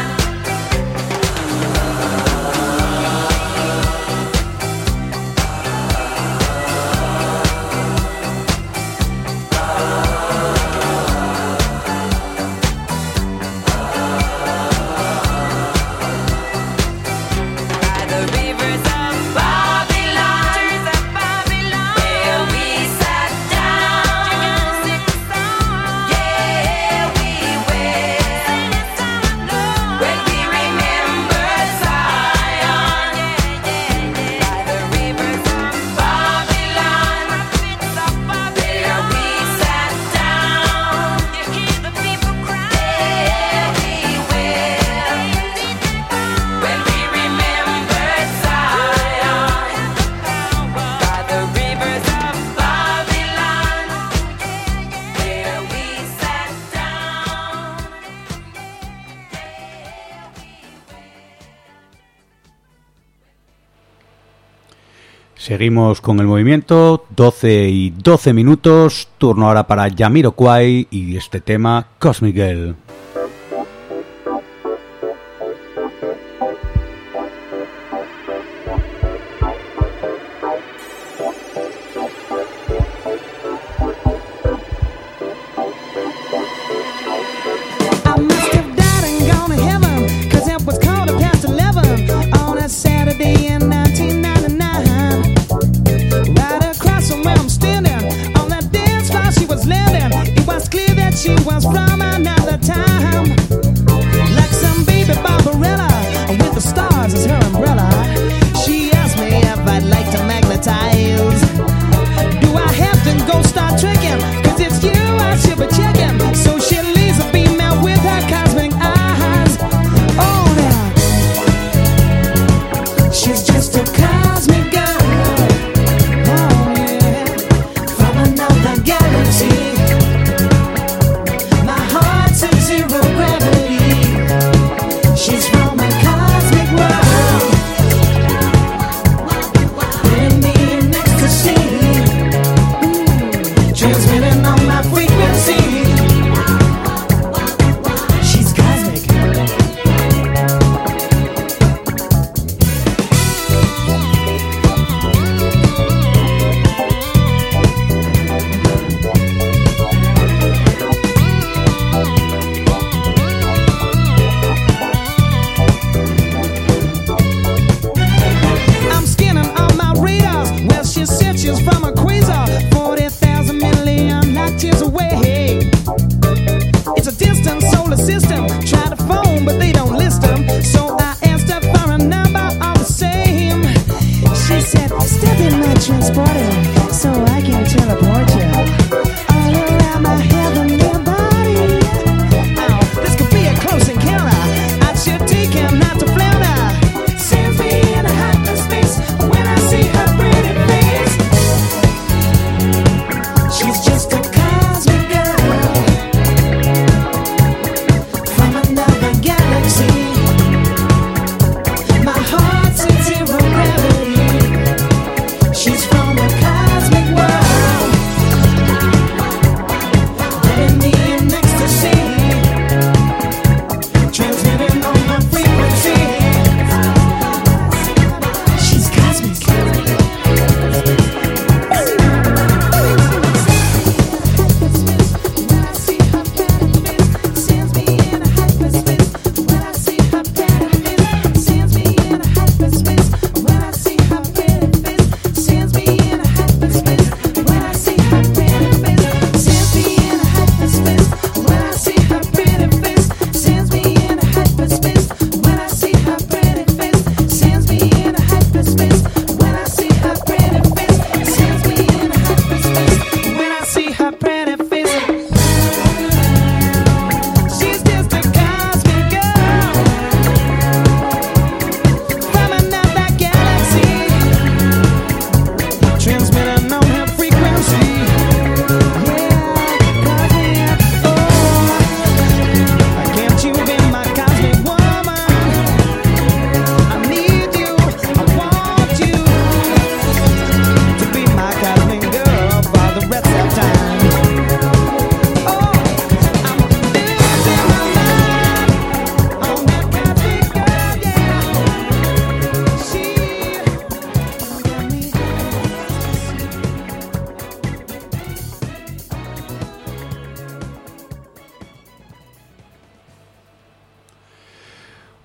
By the rivers of Babylon, where we sat down. Yeah, we wept when we remembered Zion. By the rivers of Babylon, where we sat down. Yeah, we wept when we remembered Zion. By the rivers of Babylon, where we sat down. Seguimos con el movimiento, 12 y 12 minutos, turno ahora para Jamiroquai y este tema Cosmic Girl. I must have died and gone to heaven, 'cause it was 11:15 on a Saturday in 1999. Right across from where I'm standing, on that dance floor she was living. It was clear that she was from another time.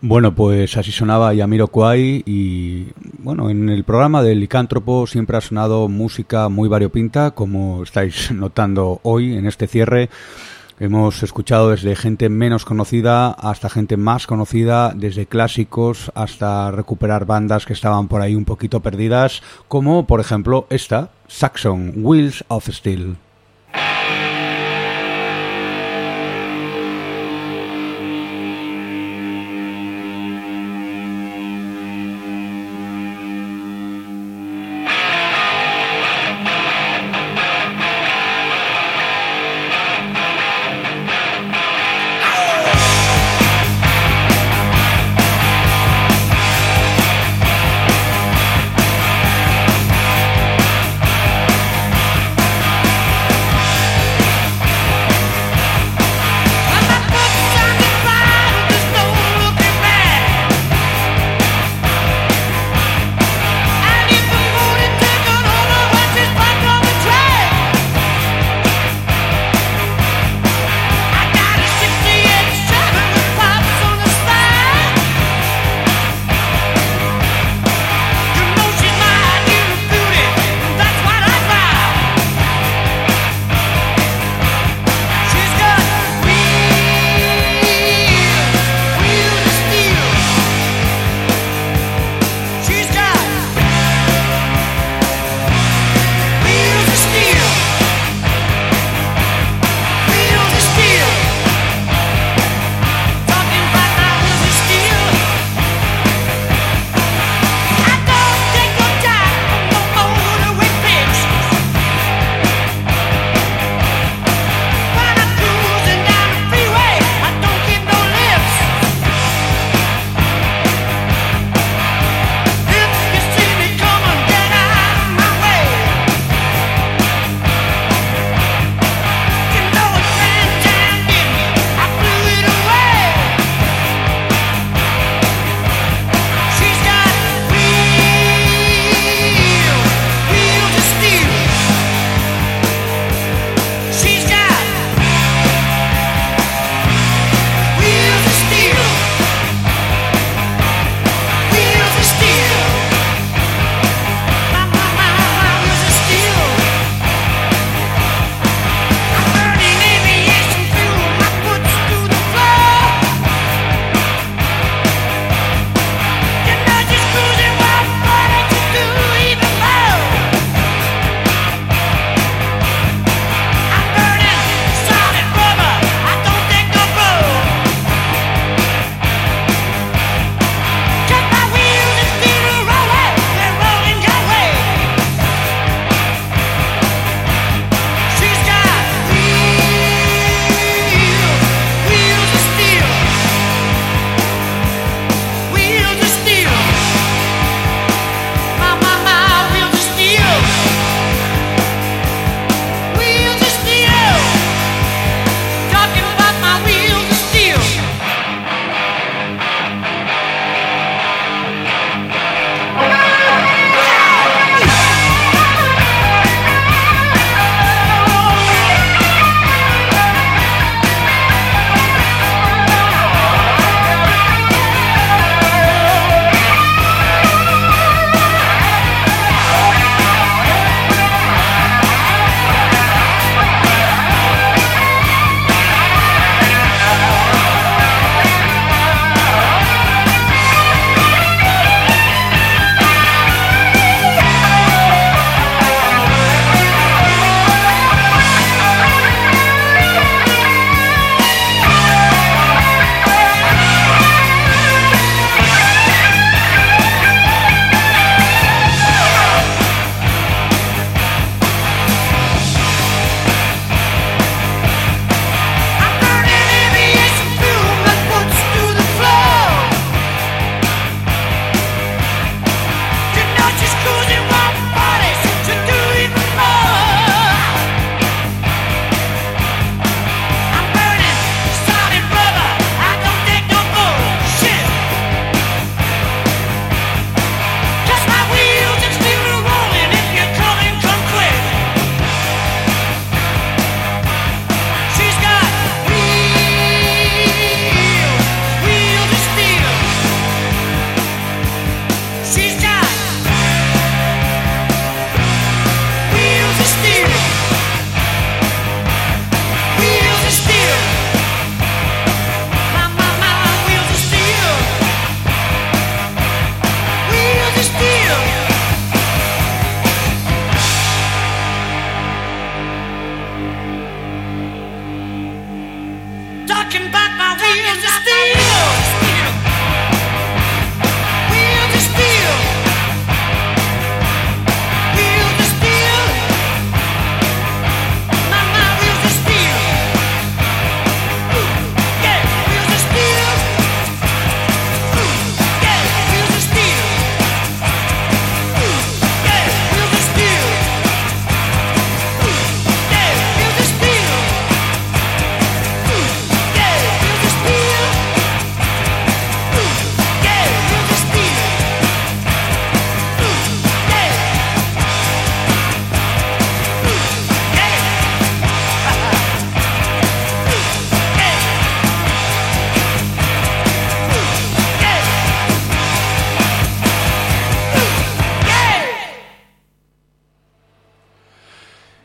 Bueno, pues así sonaba Jamiroquai y bueno, en el programa del Licántropo siempre ha sonado música muy variopinta, como estáis notando hoy en este cierre. Hemos escuchado desde gente menos conocida hasta gente más conocida, desde clásicos hasta recuperar bandas que estaban por ahí un poquito perdidas, como por ejemplo esta, Saxon, Wheels of Steel. Thank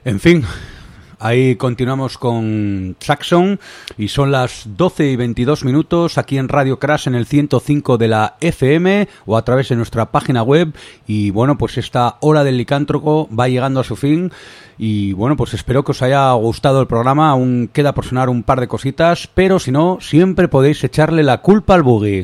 En fin, ahí continuamos con Saxon y son las 12:22 aquí en Radio Crash en el 105 de la FM o a través de nuestra página web. Y bueno, pues esta hora del licántropo va llegando a su fin y bueno, pues espero que os haya gustado el programa. Aún queda por sonar un par de cositas, pero si no, siempre podéis echarle la culpa al boogie.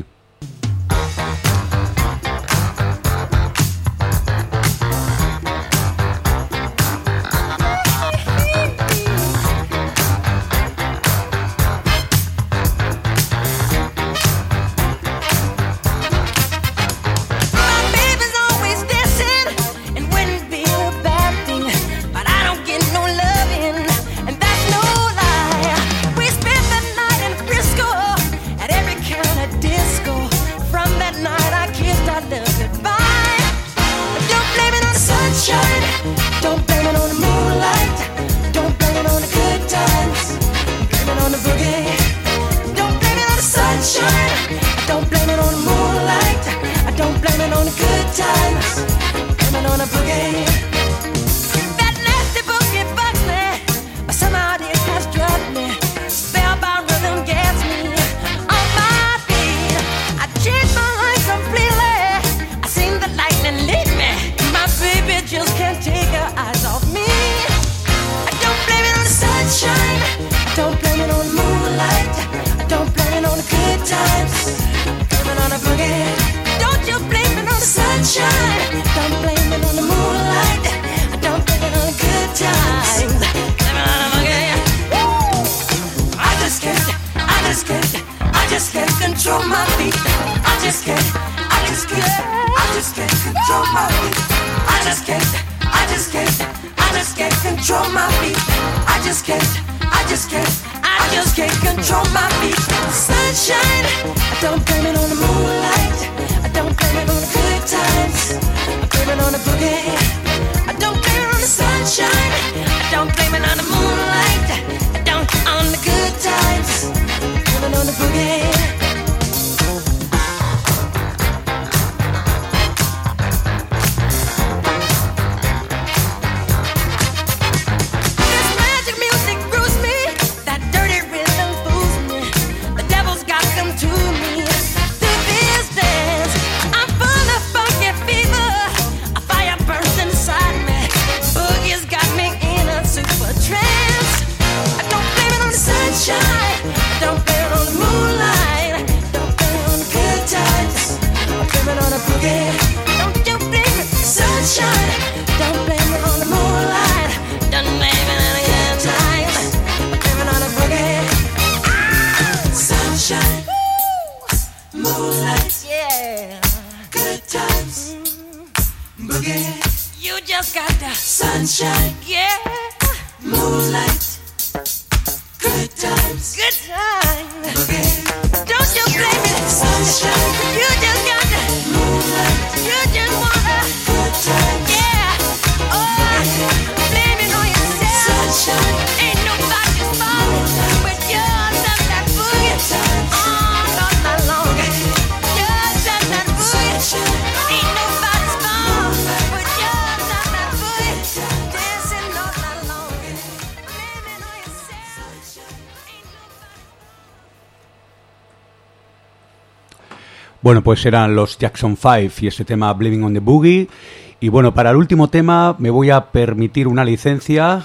Bueno, pues eran los Jackson 5 y ese tema Believing on the Boogie. Y bueno, para el último tema me voy a permitir una licencia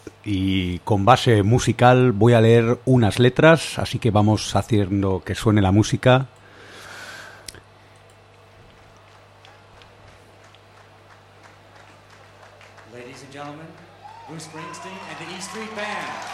y con base musical voy a leer unas letras, así que vamos haciendo que suene la música. Ladies and gentlemen, Bruce Springsteen and the E Street Band.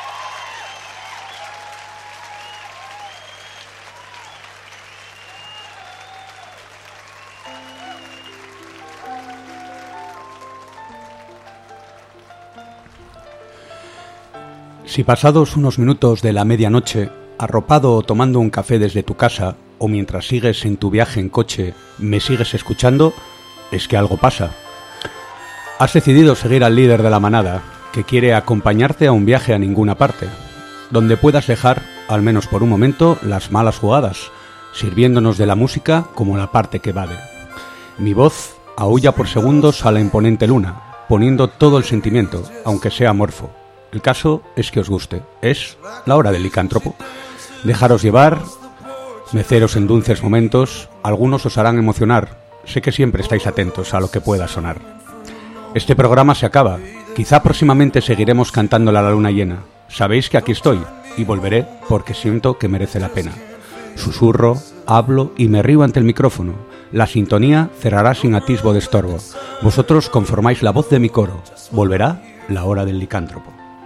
Si pasados unos minutos de la medianoche, arropado o tomando un café desde tu casa, o mientras sigues en tu viaje en coche, me sigues escuchando, es que algo pasa. Has decidido seguir al líder de la manada, que quiere acompañarte a un viaje a ninguna parte, donde puedas dejar, al menos por un momento, las malas jugadas, sirviéndonos de la música como la parte que vale. Mi voz aúlla por segundos a la imponente luna, poniendo todo el sentimiento, aunque sea amorfo. El caso es que os guste. Es la hora del licántropo. Dejaros llevar, meceros en dulces momentos, algunos os harán emocionar. Sé que siempre estáis atentos a lo que pueda sonar. Este programa se acaba. Quizá próximamente seguiremos cantándola a la luna llena. Sabéis que aquí estoy, y volveré porque siento que merece la pena. Susurro, hablo y me río ante el micrófono. La sintonía cerrará sin atisbo de estorbo. Vosotros conformáis la voz de mi coro. Volverá la hora del licántropo.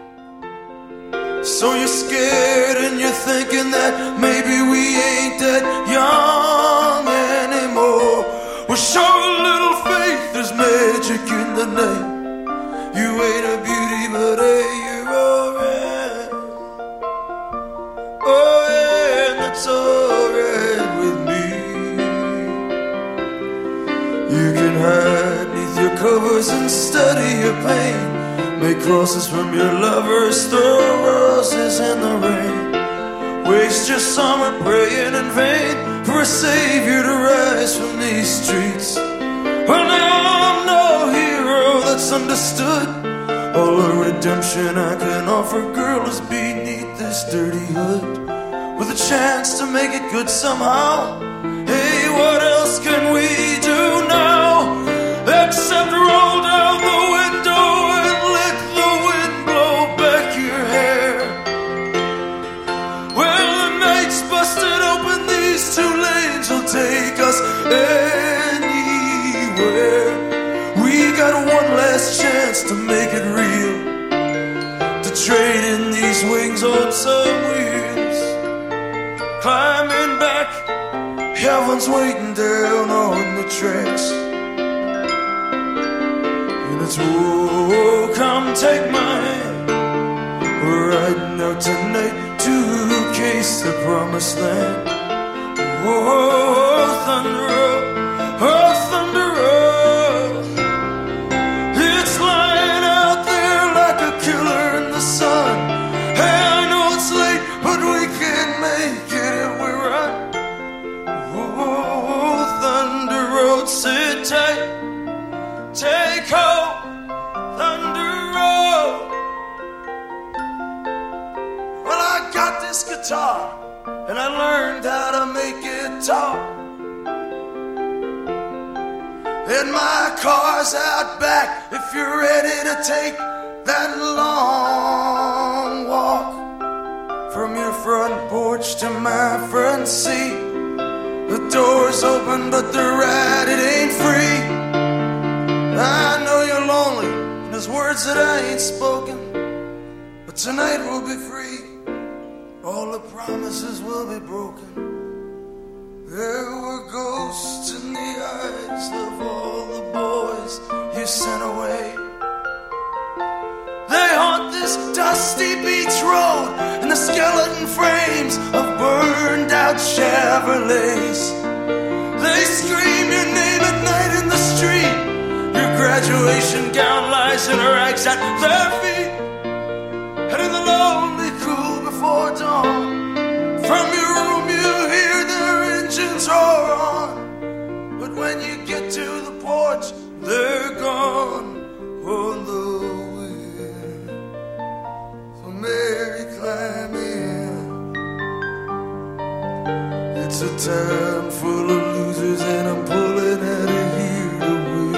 So you're scared and you're thinking that maybe we ain't that young anymore. Well, show a little faith, there's magic in the name. You ain't a beauty, but hey, you're alright. Oh, yeah, and that's alright with me. You can hide beneath your covers and study your pain. Make crosses from your lovers, throw roses in the rain. Waste your summer praying in vain for a savior to rise from these streets. Well, now I'm no hero that's understood. All the redemption I can offer, girl, is beneath this dirty hood. With a chance to make it good somehow. Hey, what else can we do now? Except roll down the window and let the wind blow back your hair. Well, the night's busted open, these two lanes will take us anywhere. We got one last chance to make it real, to trade in these wings on some wheels. Climbing back, heaven's waiting down on the tracks. And it's, whoa, come take my hand. We're riding out tonight to case the promised land. Whoa, thunder roll, oh, thunder roll. It's lying out there like a killer in the sun. Hey, I know it's late, but we can make it if we run. Whoa, thunder road, sit tight, take hold, thunder road. Well, I got this guitar and I learned how to make it talk. And my car's out back if you're ready to take that long walk. From your front porch to my front seat, the door's open but the ride, it ain't free. I know you're lonely and there's words that I ain't spoken, but tonight we'll be free. All the promises will be broken. There were ghosts in the eyes of all the boys you sent away. They haunt this dusty beach road and the skeleton frames of burned out Chevrolets. They scream your name at night in the street. Your graduation gown lies in rags at their feet. And in the lonely cool before dawn, from your room you hear their engines roar on. But when you get to the porch, they're gone on the wind. So Mary, climb in. It's a town full of losers and I'm pulling out of here to win.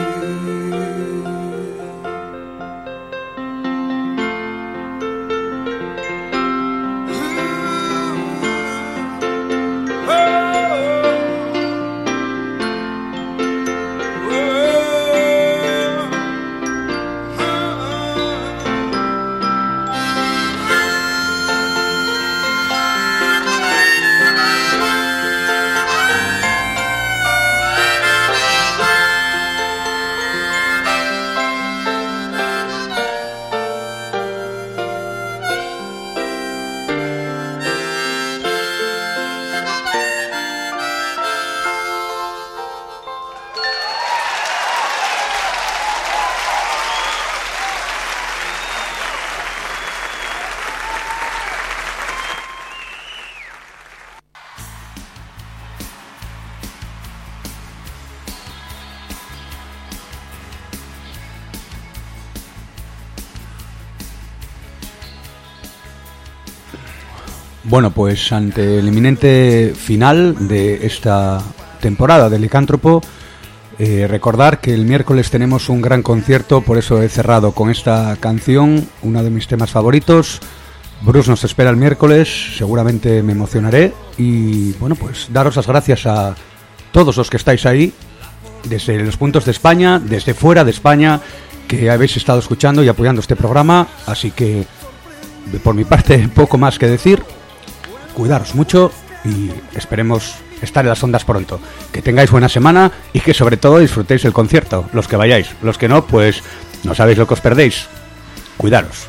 Bueno, pues ante el inminente final de esta temporada del Licántropo, recordar que el miércoles tenemos un gran concierto, por eso he cerrado con esta canción, uno de mis temas favoritos. Bruce nos espera el miércoles, seguramente me emocionaré y bueno, pues daros las gracias a todos los que estáis ahí, desde los puntos de España, desde fuera de España, que habéis estado escuchando y apoyando este programa, así que por mi parte poco más que decir, cuidaros mucho y esperemos estar en las ondas pronto, que tengáis buena semana y que sobre todo disfrutéis el concierto, los que vayáis, los que no, pues no sabéis lo que os perdéis, cuidaros.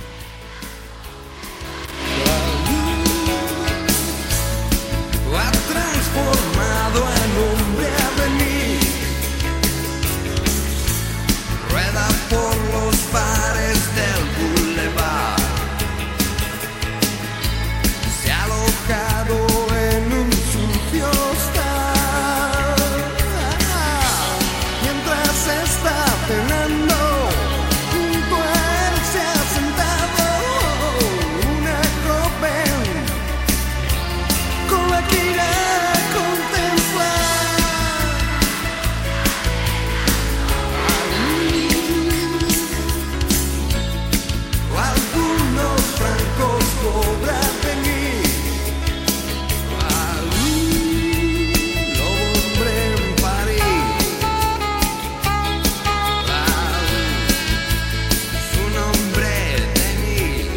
Ha transformado en hombre a venir. Rueda por los bares del boulevard. Se ha alojado en un sucio hostal. Mientras está cenando, junto a él se ha sentado una joven con la que irá a contemplar. Algunos francos cobra venir. Lo hombre en París. Su nombre Denis.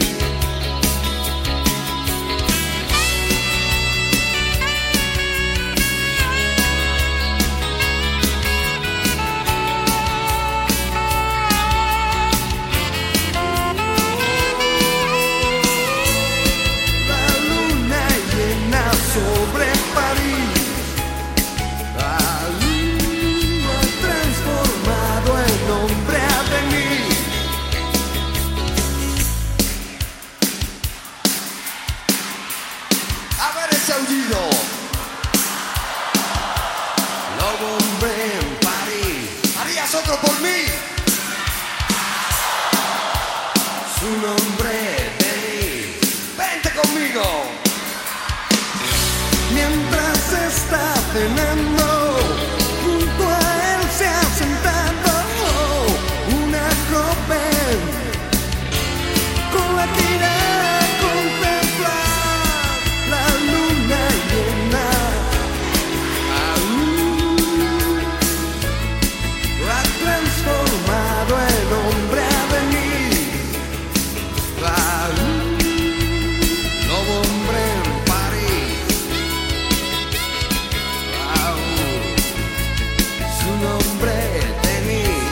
La luna llena sobre París. La luna ha transformado en hombre a venir. A ver ese aullido. Lobo hombre en París. ¿Harías otro por mí? Su nombre Denis. Vente conmigo. Mientras está cenando, junto a él se ha sentado una joven con la que irá a contemplar la luna llena. Ha transformado el hombre a venir. Lobo hombre en París. Su nombre Denis.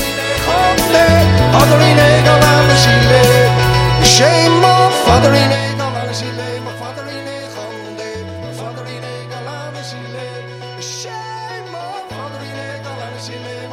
Fatherinegger, I'm a shame of fatherinegger.